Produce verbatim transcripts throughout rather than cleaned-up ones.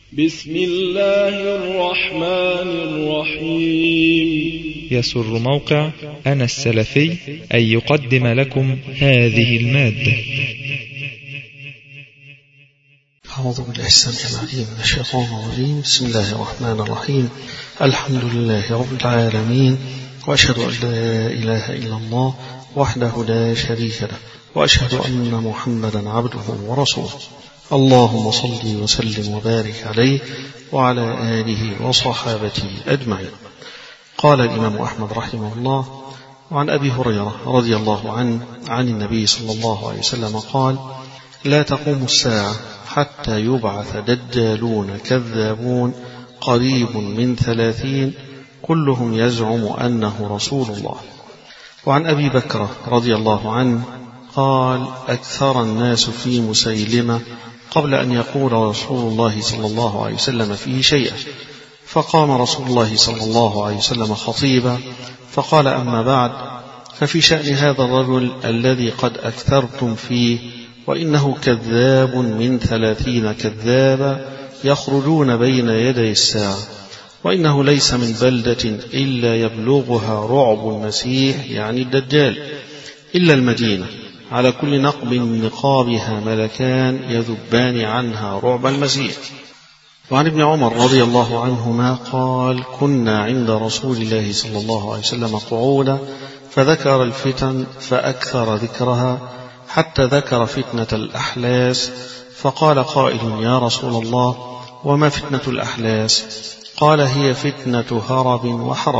بسم الله الرحمن الرحيم. يسر موقع أنا السلفي أن يقدم لكم هذه المادة. أعوذ بالله السميع العليم من الشيطان الرجيم. بسم الله الرحمن الرحيم. الحمد لله رب العالمين، وأشهد أن لا إله إلا الله وحده لا شريك له، وأشهد أن محمدا عبده ورسوله. اللهم صل وسلم وبارك عليه وعلى آله وصحابته أجمعين. قال الإمام أحمد رحمه الله: وعن أبي هريرة رضي الله عنه عن النبي صلى الله عليه وسلم قال: لا تقوم الساعة حتى يبعث دجالون كذابون قريب من ثلاثين كلهم يزعم أنه رسول الله. وعن أبي بكر رضي الله عنه قال: أكثر الناس في مسيلمة قبل أن يقول رسول الله صلى الله عليه وسلم فيه شيئا، فقام رسول الله صلى الله عليه وسلم خطيبا فقال: أما بعد، ففي شأن هذا الرجل الذي قد أكثرتم فيه، وإنه كذاب من ثلاثين كذابا يخرجون بين يدي الساعة، وإنه ليس من بلدة إلا يبلغها رعب المسيح يعني الدجال إلا المدينة، على كل نقب من نقابها ملكان يذبان عنها رعب المسيح. وعن ابن عمر رضي الله عنهما قال: كنا عند رسول الله صلى الله عليه وسلم قعودا فذكر الفتن فأكثر ذكرها حتى ذكر فتنة الأحلاس، فقال قائل: يا رسول الله، وما فتنة الأحلاس؟ قال: هي فتنة هرب وحرب،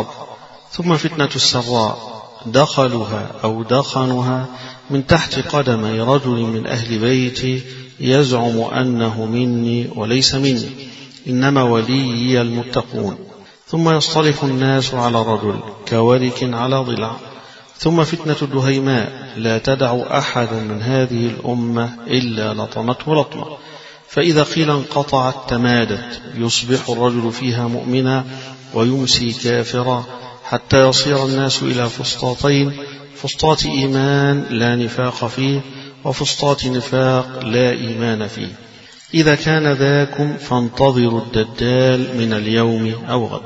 ثم فتنة السراء دخلها أو دخنها من تحت قدمي رجل من أهل بيتي يزعم أنه مني وليس مني، إنما وليي المتقون، ثم يصطلف الناس على رجل كورك على ضلع، ثم فتنة الدهيماء لا تدع أحد من هذه الأمة إلا لطمته لطمة، فإذا قيل انقطعت تمادت، يصبح الرجل فيها مؤمنا ويمسي كافرا، حتى يصير الناس إلى فسطاطين: فسطاط إيمان لا نفاق فيه، وفسطاط نفاق لا إيمان فيه. إذا كان ذاكم فانتظروا الدجال من اليوم أو غد.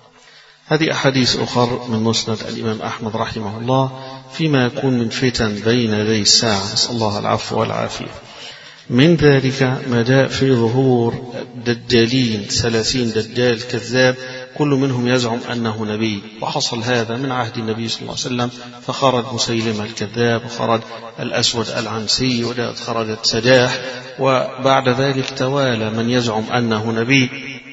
هذه أحاديث أخر من مسند الإمام أحمد رحمه الله فيما يكون من فتن بين يدي الساعة، نسأل الله العفو والعافية. من ذلك ما جاء في ظهور دجالين ثلاثين دجال كذاب كل منهم يزعم أنه نبي، وحصل هذا من عهد النبي صلى الله عليه وسلم، فخرج مسيلمة الكذاب، وخرج الأسود العنسي، وخرجت سجاح، وبعد ذلك توالى من يزعم أنه نبي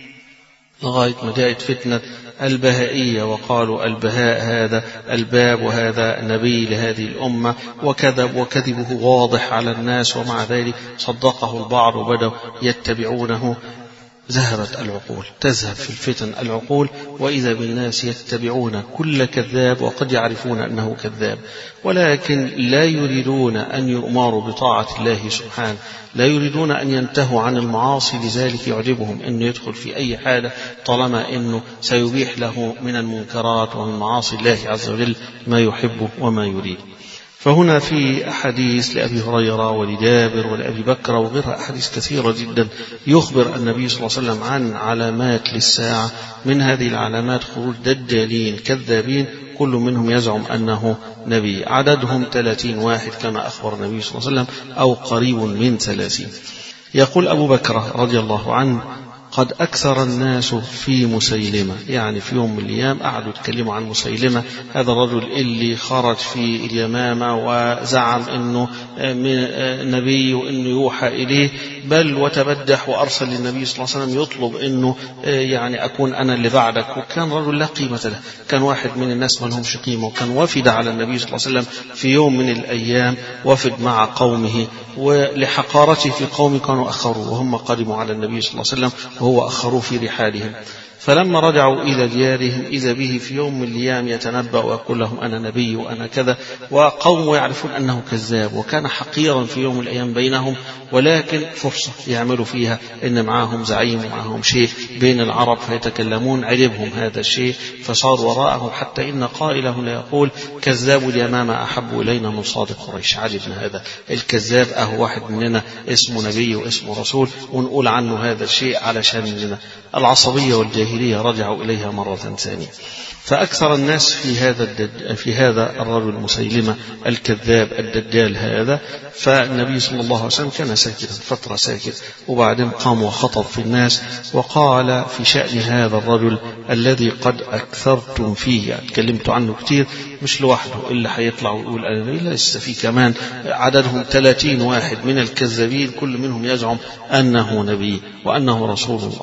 لغاية ما جاءت فتنة البهائية، وقالوا البهاء هذا الباب وهذا نبي لهذه الأمة، وكذب وكذبه واضح على الناس، ومع ذلك صدقه البعض وبدأوا يتبعونه. ذهبت العقول، تذهب في الفتن العقول، وإذا بالناس يتبعون كل كذاب وقد يعرفون أنه كذاب، ولكن لا يريدون أن يؤمروا بطاعة الله سبحانه، لا يريدون أن ينتهوا عن المعاصي، لذلك يعجبهم أنه يدخل في أي حالة طالما أنه سيبيح له من المنكرات ومن معاصي الله عز وجل ما يحب وما يريد. فهنا في أحاديث لأبي هريرة ولجابر ولأبي بكر وغيرها أحاديث كثيرة جدا يخبر النبي صلى الله عليه وسلم عن علامات للساعة. من هذه العلامات خروج دجالين كذابين كل منهم يزعم أنه نبي، عددهم ثلاثين واحد كما أخبر النبي صلى الله عليه وسلم، أو قريب من ثلاثين. يقول أبو بكر رضي الله عنه: قد أكثر الناس في مسيلمة، يعني في يوم من الأيام قعدوا يتكلموا عن مسيلمة، هذا الرجل اللي خرج في اليمامة وزعم أنه نبي وأنه يوحى إليه، بل وتبدح وأرسل للنبي صلى الله عليه وسلم يطلب أنه يعني أكون أنا اللي بعدك، وكان رجل لا قيمة له، كان واحد من الناس ما لهمش قيمة، وكان وفد على النبي صلى الله عليه وسلم في يوم من الأيام، وفد مع قومه، ولحقارته في قوم كانوا أخروا وهم قدموا على النبي صلى الله عليه وسلم وهو أخروا في رحالهم، فلما رجعوا إلى ديارهم إذا به في يوم من الأيام يتنبأ ويقول لهم أنا نبي وأنا كذا، وقوم يعرفون أنه كذاب، وكان حقيرا في يوم من الأيام بينهم، ولكن فرصة يعملوا فيها إن معهم زعيم ومعهم شيء بين العرب فيتكلمون، عجبهم هذا الشيء فصار وراءهم، حتى إن قائله يقول كذاب اليمامة أحب إلينا من صادق قريش. عجبنا هذا الكذاب، أهو واحد مننا اسمه نبي واسمه رسول ونقول عنه هذا الشيء علشان مننا. العصبية والجاهلية رجعوا إليها مرة ثانية. فأكثر الناس في هذا الدج... في هذا الرجل مسيلمة الكذاب الدجال هذا، فالنبي صلى الله عليه وسلم كان ساكتا فترة ساكت، وبعدين قام وخطب في الناس وقال في شأن هذا الرجل الذي قد أكثرتم فيه، يعني تكلمت عنه كتير، مش لوحده اللي هيطلع ويقول أنا نبي، لسه في كمان عددهم ثلاثين واحد من الكذابين كل منهم يزعم أنه نبي وأنه رسول الله.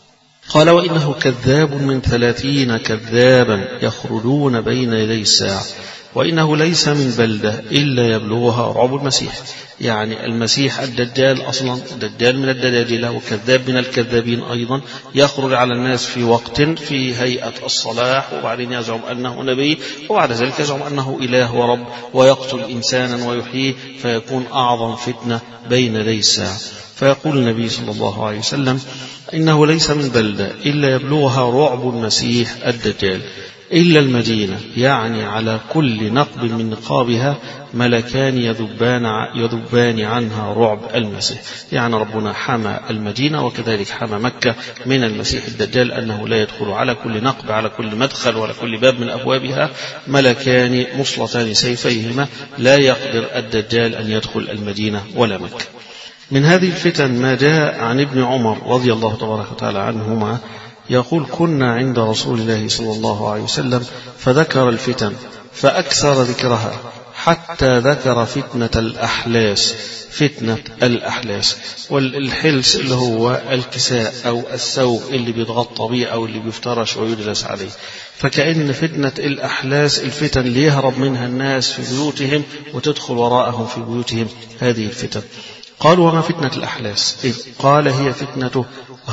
قال وإنه كذاب من ثلاثين كذابا يخرجون بين يدي الساعة، وإنه ليس من بلدة إلا يبلغها رعب المسيح. يعني المسيح الدجال أصلا دجال من الدجاجلة وكذاب من الكذابين أيضا، يخرج على الناس في وقت في هيئة الصلاح، وبعدين يزعم أنه نبي، وبعد ذلك يزعم أنه إله ورب ويقتل إنسانا ويحييه، فيكون أعظم فتنة بين يدي الساعة. فيقول النبي صلى الله عليه وسلم إنه ليس من بلدة إلا يبلغها رعب المسيح الدجال إلا المدينة، يعني على كل نقب من نقابها ملكان يذبان يذبان عنها رعب المسيح. يعني ربنا حمى المدينة وكذلك حمى مكة من المسيح الدجال، أنه لا يدخل على كل نقب على كل مدخل ولا كل باب من أبوابها ملكان مصلتان سيفيهما، لا يقدر الدجال أن يدخل المدينة ولا مكة. من هذه الفتن ما جاء عن ابن عمر رضي الله تبارك وتعالى عنهما يقول كنا عند رسول الله صلى الله عليه وسلم فذكر الفتن فأكثر ذكرها حتى ذكر فتنة الأحلاس. فتنة الأحلاس والحلس اللي هو الكساء أو الثوب اللي بيتغطى به أو اللي بيفترش ويجلس عليه، فكأن فتنة الأحلاس الفتن اللي يهرب منها الناس في بيوتهم وتدخل وراءهم في بيوتهم هذه الفتن. قالوا وما فتنة الأحلاس؟ إذ قال هي فتنة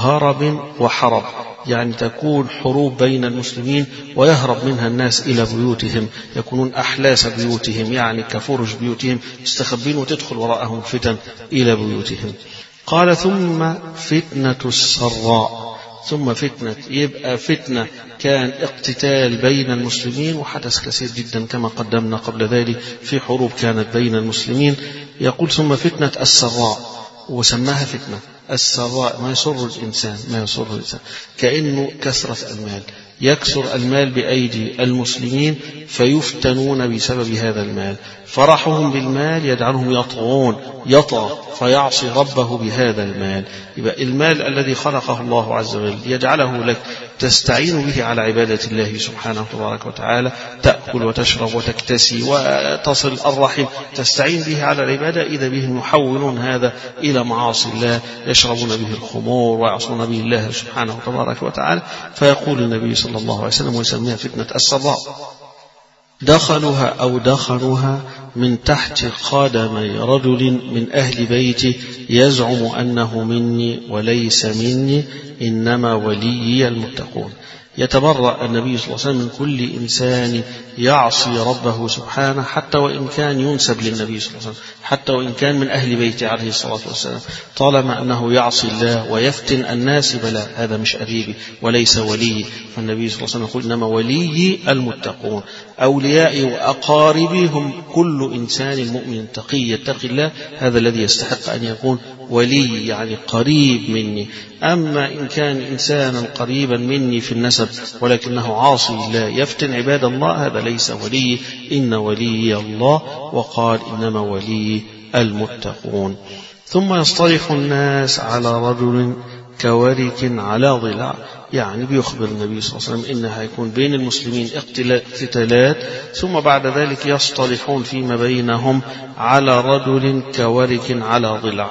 هرب وحرب، يعني تكون حروب بين المسلمين ويهرب منها الناس إلى بيوتهم، يكونون أحلاس بيوتهم يعني كفرش بيوتهم مستخبين وتدخل وراءهم فتن إلى بيوتهم. قال ثم فتنة السراء، ثم فتنة يبقى فتنة كان اقتتال بين المسلمين، وحدث كثير جدا كما قدمنا قبل ذلك في حروب كانت بين المسلمين. يقول ثم فتنة السراء، وسماها فتنة السراء ما يسر الإنسان ما يسر الإنسان كأنه كثرة المال، يكثر المال بأيدي المسلمين فيفتنون بسبب هذا المال، فرحهم بالمال يجعلهم يطغون يطغى فيعصي ربه بهذا المال. يبقى المال الذي خلقه الله عز وجل يجعله لك تستعين به على عبادة الله سبحانه تبارك وتعالى، تأكل وتشرب وتكتسي وتصل الرحم، تستعين به على العبادة، إذا بهم يحولون هذا إلى معاصي الله، يشربون به الخمور ويعصون به الله سبحانه تبارك وتعالى. فيقول النبي صلى الله عليه وسلم ويسميها فتنة السراء دخلوها أو دخلوها من تحت قدمي رجل من أهل بيتي يزعم أنه مني وليس مني إنما وليي المتقون. يتبرأ النبي صلى الله عليه وسلم من كل إنسان يعصي ربه سبحانه حتى وإن كان ينسب للنبي صلى الله عليه وسلم، حتى وإن كان من أهل بيته عليه الصلاة والسلام، طالما أنه يعصي الله ويفتن الناس بلا هذا مش قريبي وليس ولي. فالنبي صلى الله عليه وسلم يقول إنما ولي المتقون، أوليائي وأقاربي هم كل إنسان مؤمن تقي يتقي الله، هذا الذي يستحق أن يكون ولي يعني قريب مني. أما إن كان إنسانا قريبا مني في النسب ولكنه عاصي الله يفتن عباد الله، هذا ليس ولي، إن ولي الله، وقال إنما ولي المتقون. ثم يصطلح الناس على رجل كورك على ضلع، يعني بيخبر النبي صلى الله عليه وسلم إنها يكون بين المسلمين اقتتالات، ثم بعد ذلك يصطلحون فيما بينهم على رجل كورك على ضلع.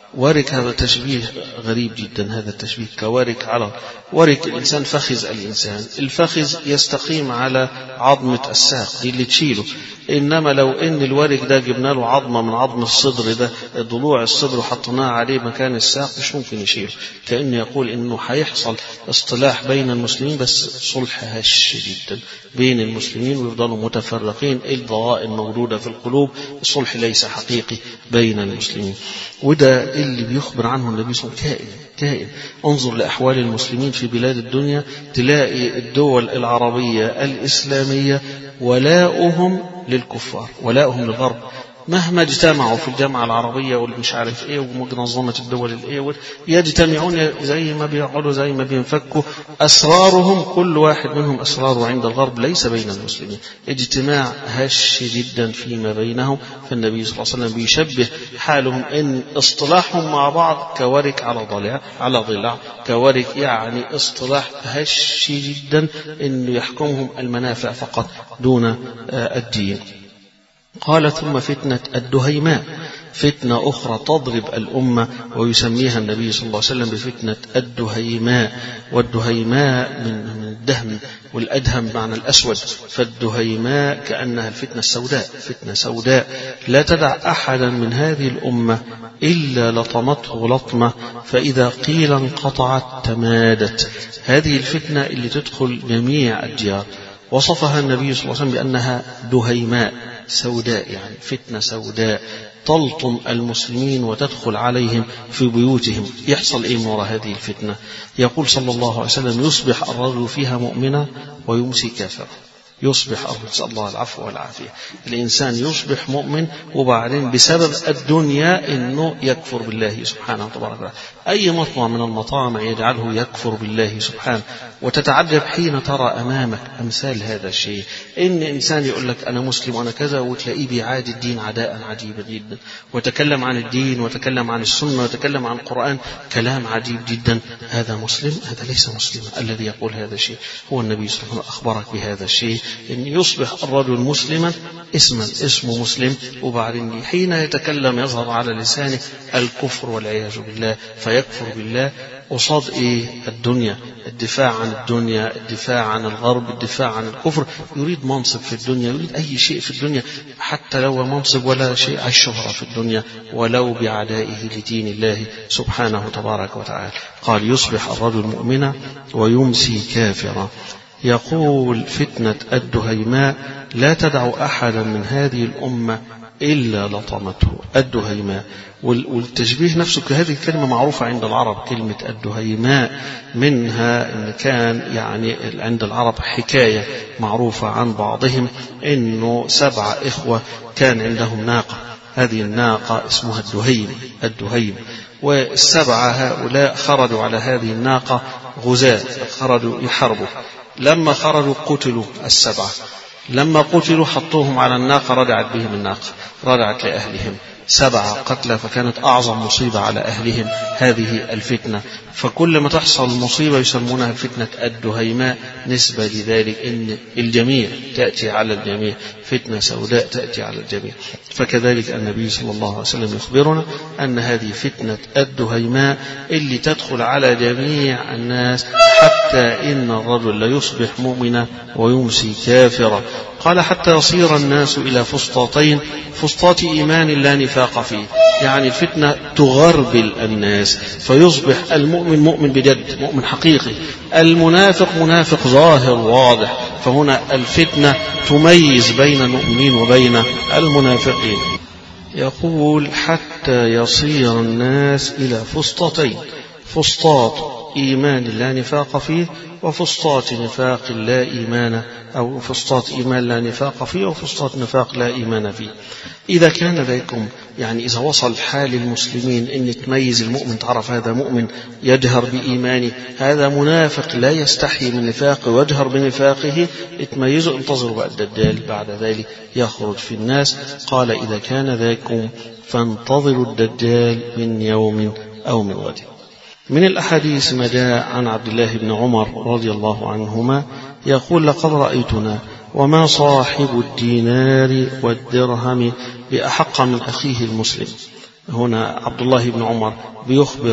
ورك هذا تشبيه غريب جدا، هذا التشبيه كورك على ورك الإنسان فخذ الإنسان، الفخذ يستقيم على عظمة الساق دي اللي تشيله، إنما لو إن الورك ده جبنا له عظمة من عظم الصدر ده ضلوع الصدر وحطناها عليه مكان الساق مش ممكن يشيله. كأن يقول إنه هيحصل اصطلاح بين المسلمين بس صلح هش جدا بين المسلمين ويفضلوا متفرقين، الضغائن موجودة في القلوب، الصلح ليس حقيقي بين المسلمين. وده اللي بيخبر عنه النبي صلى الله عليه وسلم كائن كائن. انظر لأحوال المسلمين في بلاد الدنيا، تلاقي الدول العربية الإسلامية ولاؤهم للكفار، ولاؤهم للغرب، مهما اجتمعوا في الجامعة العربية والمش عارف ايه ومنظمة الدول الايه يجتمعون زي ما بيقعدوا زي ما بينفكوا، أسرارهم كل واحد منهم أسراره عند الغرب ليس بين المسلمين، اجتماع هش جدا فيما بينهم. فالنبي صلى الله عليه وسلم بيشبه حالهم ان اصطلاحهم مع بعض كورك على ضلع على ضلع كورك، يعني اصطلاح هش جدا انه يحكمهم المنافع فقط دون الدين. قال ثم فتنة الدهيماء، فتنة أخرى تضرب الأمة ويسميها النبي صلى الله عليه وسلم بفتنة الدهيماء. والدهيماء من الدهم والأدهم معنى الأسود، فالدهيماء كأنها الفتنة السوداء، فتنة سوداء لا تدع أحدا من هذه الأمة إلا لطمته لطمة، فإذا قيل انقطعت تمادت. هذه الفتنة اللي تدخل جميع الديار، وصفها النبي صلى الله عليه وسلم بأنها دهيماء سوداء، يعني فتنة سوداء تلطم المسلمين وتدخل عليهم في بيوتهم. يحصل إيه من وراء هذه الفتنة؟ يقول صلى الله عليه وسلم يصبح الرجل فيها مؤمنا ويمسي كافرا. يصبح نسأل الله العفو والعافية، الإنسان يصبح مؤمن وبعدين بسبب الدنيا إنه يكفر بالله سبحانه وتعالى. أي مطمع من المطامع يجعله يكفر بالله سبحانه، وتتعجب حين ترى أمامك أمثال هذا الشيء، إن إنسان يقول لك أنا مسلم وأنا كذا، وتلاقيه بيعادي الدين عداء عجيبا جدا، وتكلم عن الدين وتكلم عن السنة وتكلم عن القرآن كلام عجيب جدا. هذا مسلم؟ هذا ليس مسلما. الذي يقول هذا الشيء هو النبي صلى الله عليه وسلم أخبرك بهذا الشيء، إن يصبح الرجل مسلما اسما اسمه مسلم، وبعدين حين يتكلم يظهر على لسانه الكفر والعياذ بالله، فيكفر بالله قصاد إيه؟ الدنيا، الدفاع عن الدنيا، الدفاع عن الغرب، الدفاع عن الكفر. يريد منصب في الدنيا، يريد أي شيء في الدنيا، حتى لو منصب ولا شيء، الشهرة في الدنيا ولو بعدائه لدين الله سبحانه تبارك وتعالى. قال يصبح الرجل مؤمنا ويمسي كافرا. يقول فتنة الدهيماء لا تدع أحدا من هذه الأمة إلا لطمته. الدهيماء، والتشبيه نفسه هذه الكلمة معروفة عند العرب، كلمة الدهيماء منها إن كان يعني عند العرب حكاية معروفة عن بعضهم إنه سبعة إخوة كان عندهم ناقة، هذه الناقة اسمها الدهيم الدهيم والسبعة هؤلاء خرجوا على هذه الناقة غزاة، خرجوا يحاربوا. لما خرجوا قتلوا السبعة، لما قتلوا حطوهم على الناقة، رجعت بهم الناقة، رجعت لأهلهم سبعة قتلى، فكانت أعظم مصيبة على أهلهم هذه الفتنة. فكل ما تحصل مصيبة يسمونها فتنة الدهيماء نسبة لذلك إن الجميع تأتي على الجميع، فتنة سوداء تأتي على الجميع. فكذلك النبي صلى الله عليه وسلم يخبرنا أن هذه فتنة الدهيماء اللي تدخل على جميع الناس، حتى إن الرجل لا يصبح مؤمنا ويمسي كافرا. قال حتى يصير الناس إلى فسطاطين، فسطاط إيمان لا نفاق فيه، يعني الفتنة تغربل الناس، فيصبح المؤمن مؤمن بجد، مؤمن حقيقي، المنافق منافق ظاهر واضح. فهنا الفتنة تميز بين المؤمنين وبين المنافقين. يقول حتى يصير الناس إلى فسطاطين، فسطاط إيمان لا نفاق فيه، وفسطاط نفاق لا إيمان، أو فسطاط إيمان لا نفاق فيه، وفسطاط نفاق لا إيمان فيه. إذا كان ذلكم، يعني إذا وصل حال المسلمين إن تميز المؤمن، تعرف هذا مؤمن يجهر بإيمانه، هذا منافق لا يستحي من نفاقه ويجهر بنفاقه، تميزوا. انتظروا بقى الدجال بعد ذلك يخرج في الناس. قال إذا كان ذلكم فانتظروا الدجال من يوم أو من غد. من الأحاديث ما جاء عن عبد الله بن عمر رضي الله عنهما يقول لقد رأيتنا وما صاحب الدينار والدرهم بأحق من أخيه المسلم. هنا عبد الله بن عمر بيخبر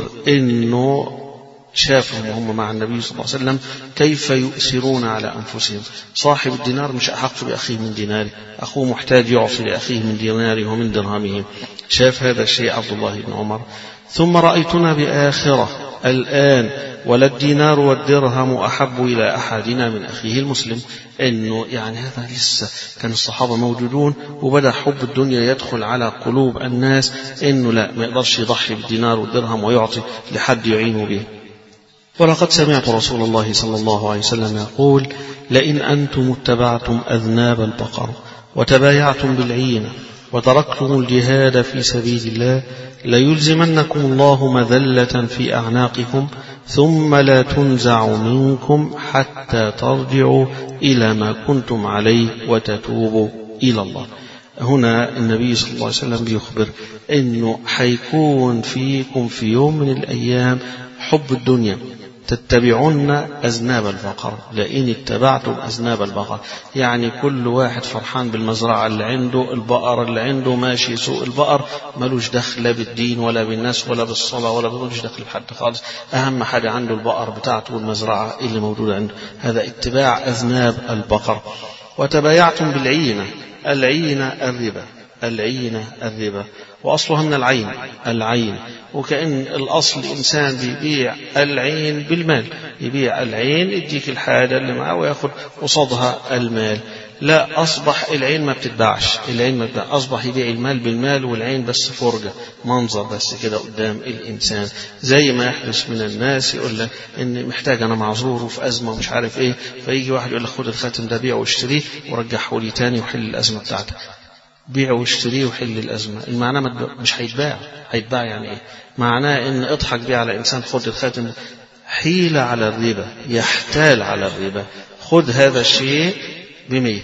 إنه شافهم وهم مع النبي صلى الله عليه وسلم كيف يؤثرون على أنفسهم. صاحب الدينار مش أحق بأخيه من ديناره، أخوه محتاج يعطي لأخيه من ديناره ومن درهمه. شاف هذا الشيء عبد الله بن عمر. ثم رأيتنا بآخرة الآن ولا الدينار والدرهم أحب إلى أحدنا من أخيه المسلم. إنه يعني هذا لسه كان الصحابة موجودون وبدأ حب الدنيا يدخل على قلوب الناس، إنه لا ما يقدرش يضحي بالدينار والدرهم ويعطي لحد يعينه به. ولقد سمعت رسول الله صلى الله عليه وسلم يقول: لئن أنتم اتبعتم أذناب البقر وتبايعتم بالعينة وتركتم الجهاد في سبيل الله ليلزمنكم الله مذلة في أعناقكم ثم لا تنزع منكم حتى ترجعوا إلى ما كنتم عليه وتتوبوا إلى الله. هنا النبي صلى الله عليه وسلم بيخبر إنه حيكون فيكم في يوم من الأيام حب الدنيا، تتبعون أذناب البقر. لئن اتبعتم أذناب البقر يعني كل واحد فرحان بالمزرعة اللي عنده، البقر اللي عنده ماشي سوق البقر، ملوش دخل بالدين ولا بالناس ولا بالصلاة ولا ملوش دخل بحد خالص. أهم حاجة عنده البقر بتاعته والمزرعة اللي موجودة عنده. هذا اتباع أذناب البقر. وتبايعتم بالعينة، العينة الربا، العينة الربا وأصلها من العين، العين. وكأن الأصل إنسان بيبيع العين بالمال، يبيع العين يديك الحاجة اللي معه ويأخذ قصادها المال. لا، أصبح العين ما بتتباعش، العين ما بتتباع، أصبح يبيع المال بالمال والعين بس فرجة منظر بس كده قدام الإنسان. زي ما يحدث من الناس يقول لك إن محتاج أنا معذور وفي أزمة ومش عارف إيه، فيجي واحد يقول لك خد الخاتم ده بيعه واشتريه ورجعه لي تاني وحل الأزمة بتاعتك. بيع واشتريه وحل الأزمة. المعنى مش هيتباع. هيتباع يعني إيه؟ معناه إن اضحك بيه على إنسان، خد الخاتم، حيلة على الربا، يحتال على الربا. خد هذا الشيء بمية،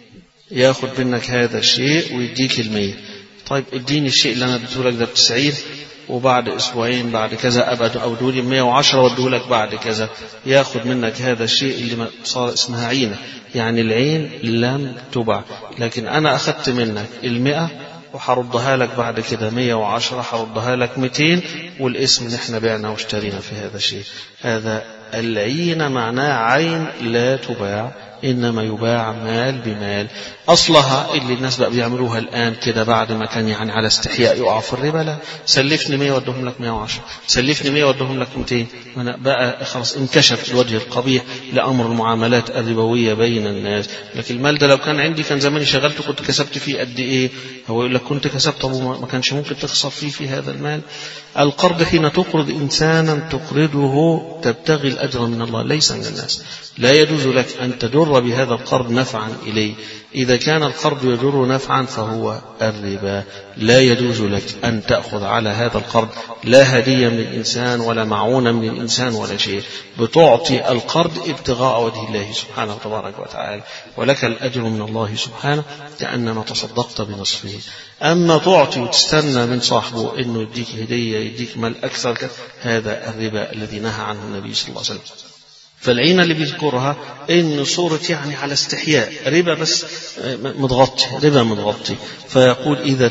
ياخد منك هذا الشيء ويديك المية. طيب اديني الشيء اللي أنا اديته لك ده بتسعير، وبعد أسبوعين بعد كذا أبقى أودولي مية وعشرة وادولك بعد كذا. ياخد منك هذا الشيء اللي صار اسمها عينة، يعني العين لم تباع، لكن أنا أخذت منك المئة وحردها لك بعد كده مية وعشرة، حردها لك مئتين، والاسم نحن بعنا واشترينا في هذا الشيء. هذا العين معناه عين لا تباع، إنما يباع مال بمال. أصلها اللي الناس بقى بيعملوها الآن كده بعد ما كان يعني على استحياء يقع في الربا، لا، سلفني مية ودهم لك مية وعشرة، سلفني مية ودهم لك مئتين. بقى خلاص انكشف الوجه القبيح لأمر المعاملات الربوية بين الناس. لكن المال ده لو كان عندي كان زماني شغلته، كنت كسبت فيه قد إيه؟ هو يقول لك كنت كسبت، طب ما كانش ممكن تخسر فيه في هذا المال. القرض حين تقرض إنسانا تقرضه تبتغي الأجر من الله ليس من الناس. لا يجوز لك أن تجر بهذا القرض نفعا إليه. إذا كان القرض يجر نفعا فهو الربا. لا يجوز لك أن تأخذ على هذا القرض لا هدية من الإنسان ولا معونة من الإنسان ولا شيء. بتعطي القرض ابتغاء وجه الله سبحانه وتبارك وتعالى، ولك الأجر من الله سبحانه كأنما تصدقت بنصفه. أما تعطي وتستنى من صاحبه إنه يديك هدية يديك مال أكثر، هذا الربا الذي نهى عنه النبي صلى الله عليه وسلم. فالعين اللي بيذكرها إن صورة يعني على استحياء، ربا بس متغطي، ربا متغطي. فيقول: إذا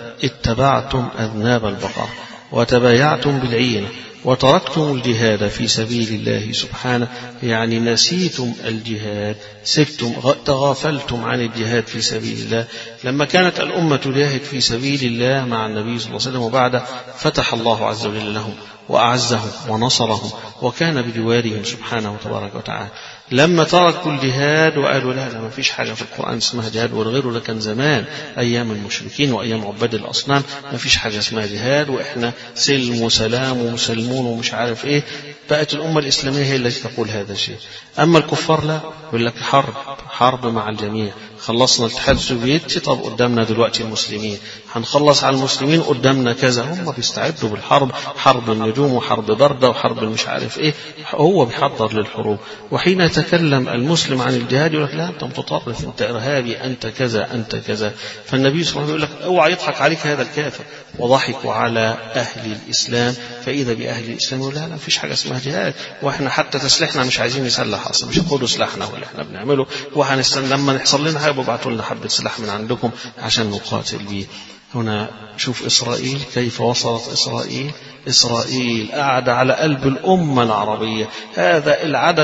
اتبعتم أذناب البقر وتبايعتم بالعين وتركتم الجهاد في سبيل الله سبحانه، يعني نسيتم الجهاد، سبتم، تغافلتم عن الجهاد في سبيل الله. لما كانت الأمة تجاهد في سبيل الله مع النبي صلى الله عليه وسلم وبعد، فتح الله عز وجل لهم وأعزهم ونصرهم وكان بجوارهم سبحانه وتبارك وتعالى. لما تركوا الجهاد وقالوا لا لا ما فيش حاجة في القرآن اسمها جهاد والغيره، لكن زمان أيام المشركين وأيام عباد الأصنام ما فيش حاجة اسمها جهاد، وإحنا سلم وسلام ومسلمون ومش عارف إيه. بقت الأمة الإسلامية هي التي تقول هذا الشيء. أما الكفار لا، يقول لك حرب حرب مع الجميع. خلصنا الاتحاد السوفيتي، طب قدامنا دلوقتي المسلمين، هنخلص على المسلمين، قدامنا كذا. هم بيستعدوا بالحرب، حرب النجوم وحرب بردة وحرب مش عارف ايه، هو بيحضر للحروب. وحين يتكلم المسلم عن الجهاد يقول لك لا انت متطرف، انت ارهابي، انت كذا انت كذا. فالنبي صلى الله عليه وسلم يقول لك اوعى يضحك عليك هذا الكافر. وضحكوا على اهل الاسلام، فاذا باهل الاسلام يقول لا لا مفيش حاجه اسمها جهاد، واحنا حتى تسليحنا مش عايزين نسلح اصلا، مش هناخدوا سلاحنا ولا احنا بنعمله، وهنستنى لما يحصل لنا حاجه ابعتوا لنا حبه سلاح من عندكم عشان نقاتل بيه. هنا شوف إسرائيل كيف وصلت إسرائيل. إسرائيل قاعد على قلب الأمة العربية، هذا العدد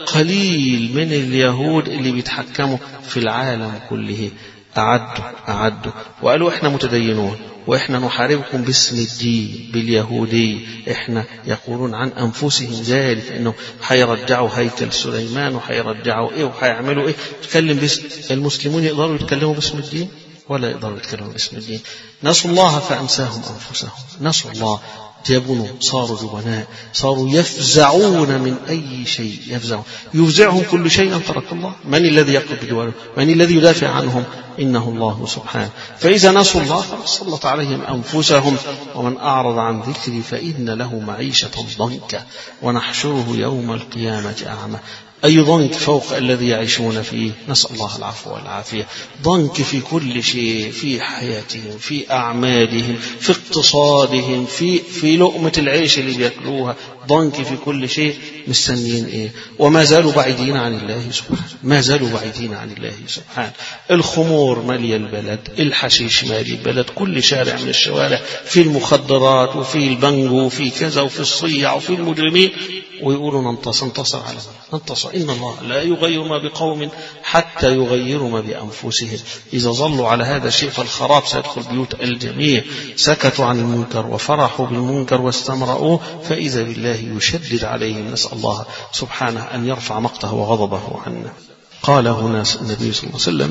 القليل من اليهود اللي بيتحكموا في العالم كله. أعدوا أعدوا وقالوا إحنا متدينون وإحنا نحاربكم باسم الدين باليهودي. إحنا يقولون عن أنفسهم ذلك إنه حيرجعوا هيكل سليمان وحيرجعوا إيه وحيعملوا إيه. تكلم باسم المسلمون يقدروا يتكلموا باسم الدين ولا يقدروا يتكلموا باسم الدين. نسوا الله فأنساهم أنفسهم. نسوا الله جبنوا، صاروا جبناء، صاروا يفزعون من أي شيء. يفزعون يفزعهم كل شيء أن ترك الله. من الذي يقف بجواره؟ من الذي يدافع عنهم؟ إنه الله سبحانه. فإذا نسوا الله فسلط عليهم أنفسهم. ومن أعرض عن ذكري فإن له معيشة ضنكا ونحشره يوم القيامة أعمى. أي ضنك فوق الذي يعيشون فيه؟ نسأل الله العفو والعافية. ضنك في كل شيء، في حياتهم، في أعمالهم، في اقتصادهم، في في لقمة العيش اللي بيأكلوها. ضنك في كل شيء. مستنيين إيه؟ وما زالوا بعيدين عن الله سبحانه. ما زالوا بعيدين عن الله سبحانه. الخمور مالية البلد، الحشيش مالي البلد، كل شارع من الشوارع في المخدرات وفي البنجو وفي كذا وفي الصيع وفي المجرمين. ويقولوا ننتصر ننتصر على ننتصر. إن الله لا يغير ما بقوم حتى يغيروا ما بأنفسهم. إذا ظلوا على هذا الشيء فالخراب سيدخل بيوت الجميع. سكتوا عن المنكر وفرحوا بالمنكر واستمرؤوه فإذا بالله يشدد عليهم. نسأل الله سبحانه أن يرفع مقته وغضبه عنا. قال هنا النبي صلى الله عليه وسلم: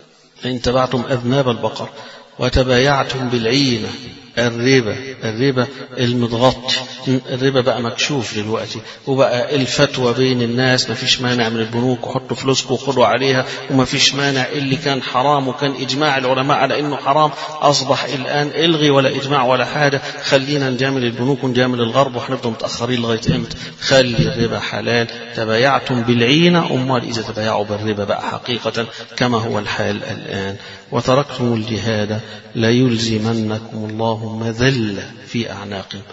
فإن تبعتم أذناب البقر وتبايعتم بالعينة. الربا الربا المتغطي، الربا بقى مكشوف دلوقتي، وبقى الفتوى بين الناس ما فيش مانع من البنوك وحطوا فلوسكم وخدوا عليها، وما فيش مانع. اللي كان حرام وكان إجماع العلماء على إنه حرام أصبح الآن إلغي، ولا إجماع ولا حاجة. خلينا نجامل البنوك ونجامل الغرب وحنفضل متأخرين لغاية إمتى؟ خلي الربا حلال. تبايعتم بالعينة. أمال إذا تبايعوا بالربا بقى حقيقة كما هو الحال الآن. وتركتم الجهاد لا يلزمنكم الله مذلة في أعناقهم.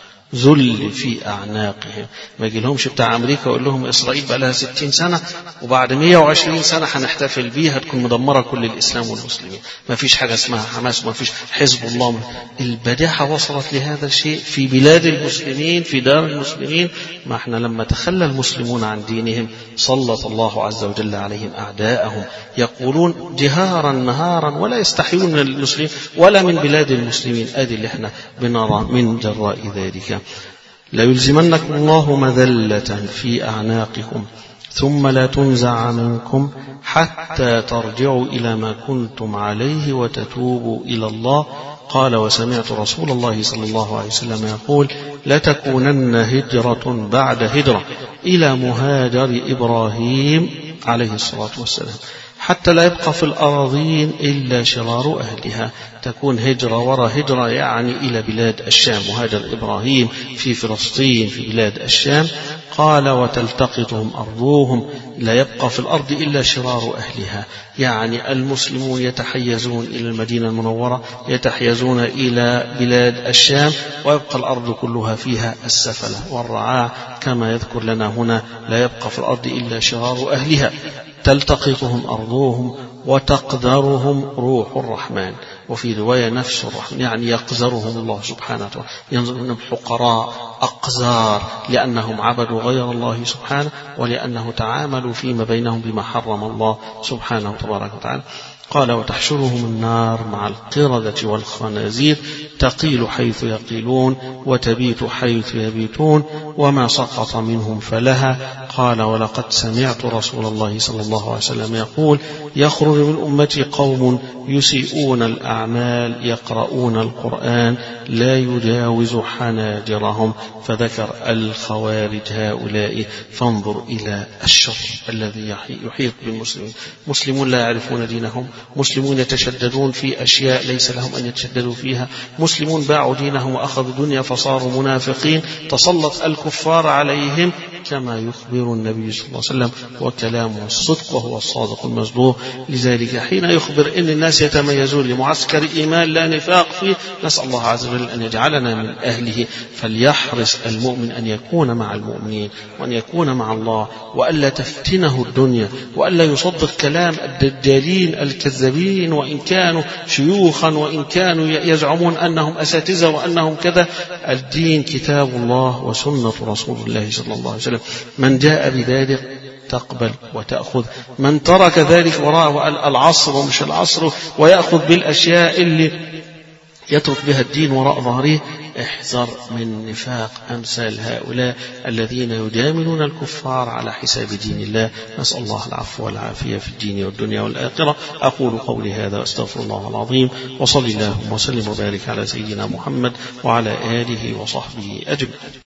ذل في أعناقهم. ما يجي لهمش بتاع أمريكا ويقول لهم إسرائيل بقى لها ستين سنة وبعد مية وعشرين سنة هنحتفل بيها تكون مدمرة كل الإسلام والمسلمين. ما فيش حاجة اسمها حماس وما فيش حزب الله. البداحة وصلت لهذا الشيء في بلاد المسلمين، في دار المسلمين. ما احنا لما تخلى المسلمون عن دينهم سلط الله عز وجل عليهم أعداءهم يقولون جهارا نهارا ولا يستحيون من المسلمين ولا من بلاد المسلمين. أدي اللي احنا بنرى من جراء ذلك. لا يلزمنكم الله مذلة في أعناقكم ثم لا تنزع منكم حتى ترجعوا إلى ما كنتم عليه وتتوبوا إلى الله. قال: وسمعت رسول الله صلى الله عليه وسلم يقول: لتكونن هجرة بعد هجرة إلى مهاجر إبراهيم عليه الصلاة والسلام حتى لا يبقى في الأراضين إلا شرار أهلها. تكون هجرة وراء هجرة يعني إلى بلاد الشام. مهاجر إبراهيم في فلسطين في بلاد الشام. قال: وتلتقطهم أرضهم. لا يبقى في الأرض إلا شرار أهلها، يعني المسلمون يتحيزون إلى المدينة المنورة، يتحيزون إلى بلاد الشام، ويبقى الأرض كلها فيها السفلة والرعاع كما يذكر لنا هنا. لا يبقى في الأرض إلا شرار أهلها. تلتقطهم أرضهم وتقدرهم روح الرحمن. وفي رواية نفس الرحمن، يعني يقذرهم الله سبحانه وتعالى. ينظرون حقراء أقذار لأنهم عبدوا غير الله سبحانه ولأنه تعاملوا فيما بينهم بما حرم الله سبحانه وتبارك وتعالى. قال: وتحشرهم النار مع القردة والخنازير تقيل حيث يقيلون وتبيت حيث يبيتون وما سقط منهم فلها. قال: ولقد سمعت رسول الله صلى الله عليه وسلم يقول: يخرج من أمتي قوم يسيئون الأعمال يقرؤون القرآن لا يجاوز حناجرهم. فذكر الخوارج هؤلاء. فانظر إلى الشر الذي يحيط بالمسلمين. مسلمون لا يعرفون دينهم، مسلمون يتشددون في أشياء ليس لهم أن يتشددوا فيها، مسلمون باعوا دينهم وأخذوا دنيا فصاروا منافقين. تسلط الكفار عليهم كما يخبر النبي صلى الله عليه وسلم، وكلامه الصدق وهو الصادق المصدوق. لذلك حين يخبر إن الناس يتميزون لمعسكر إيمان لا نفاق فيه، نسأل الله عز وجل أن يجعلنا من أهله. فليحرص المؤمن أن يكون مع المؤمنين وأن يكون مع الله، وألا تفتنه الدنيا، وألا يصدق كلام الدجالين الكذابين وإن كانوا شيوخا وإن كانوا يزعمون أنهم أساتذة وأنهم كذا. الدين كتاب الله وسنة رسول الله صلى الله عليه وسلم، من جاء بذلك تقبل وتأخذ، من ترك ذلك وراءه العصر ومش العصر ويأخذ بالأشياء اللي يترك بها الدين وراء ظهره. احذر من نفاق أمثال هؤلاء الذين يجاملون الكفار على حساب دين الله. نسأل الله العفو والعافية في الدين والدنيا والآخرة. أقول قولي هذا واستغفر الله العظيم، وصلي اللهم وسلم وبارك على سيدنا محمد وعلى آله وصحبه أجمعين.